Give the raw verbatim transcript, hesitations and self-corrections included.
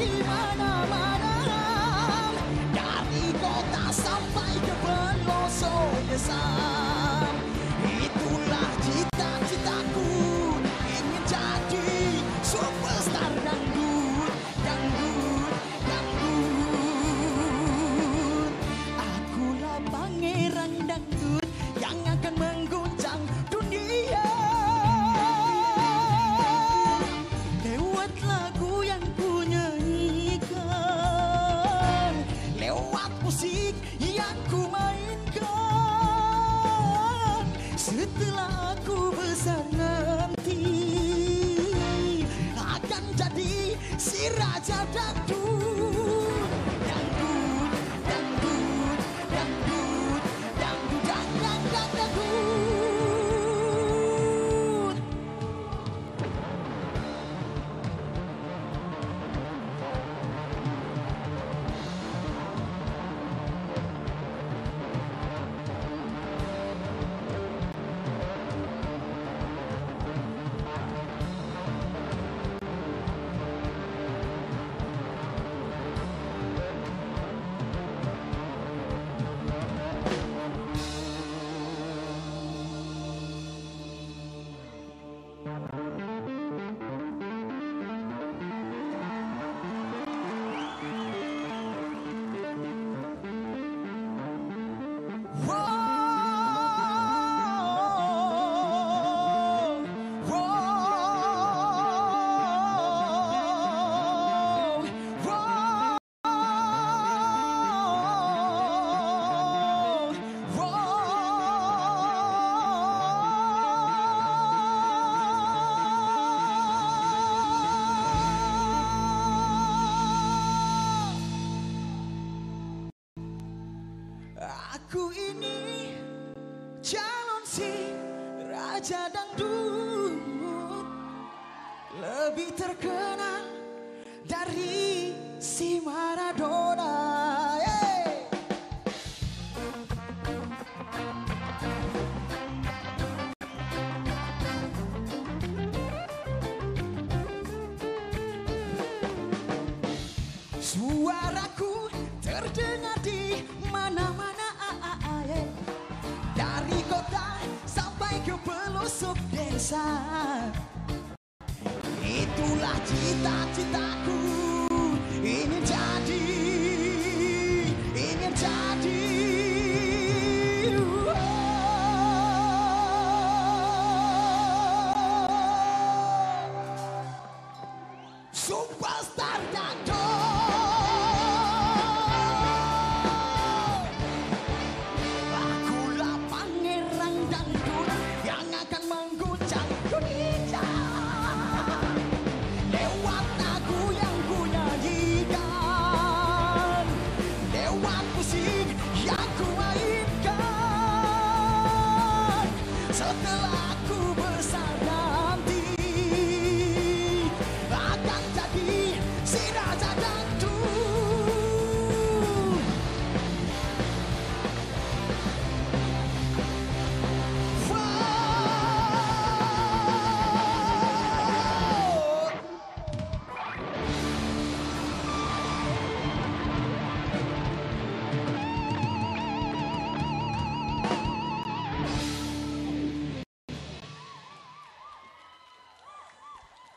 di mana-mana, dari kota sampai ke pelosok desa. Itulah cita-citaku, ingin jadi superstar dangdut, dangdut, dangdut. Akulah pangeran dangdut yang akan mengguncang dunia. Lewat lagu yang ku nyanyikan, lewat musik yang ku mainkan. Setelah aku besar nanti, akan jadi si raja dangdut. Dangdut, dangdut, dangdut, dangdut, dang, dang, dang, dangdut. Aku ini calon si raja dangdut, lebih terkenal dari si Maradona. Hey! Suaraku terdengar di mana-mana, dari kota sampai ke pelosok desa. Itulah cita-citaku, ini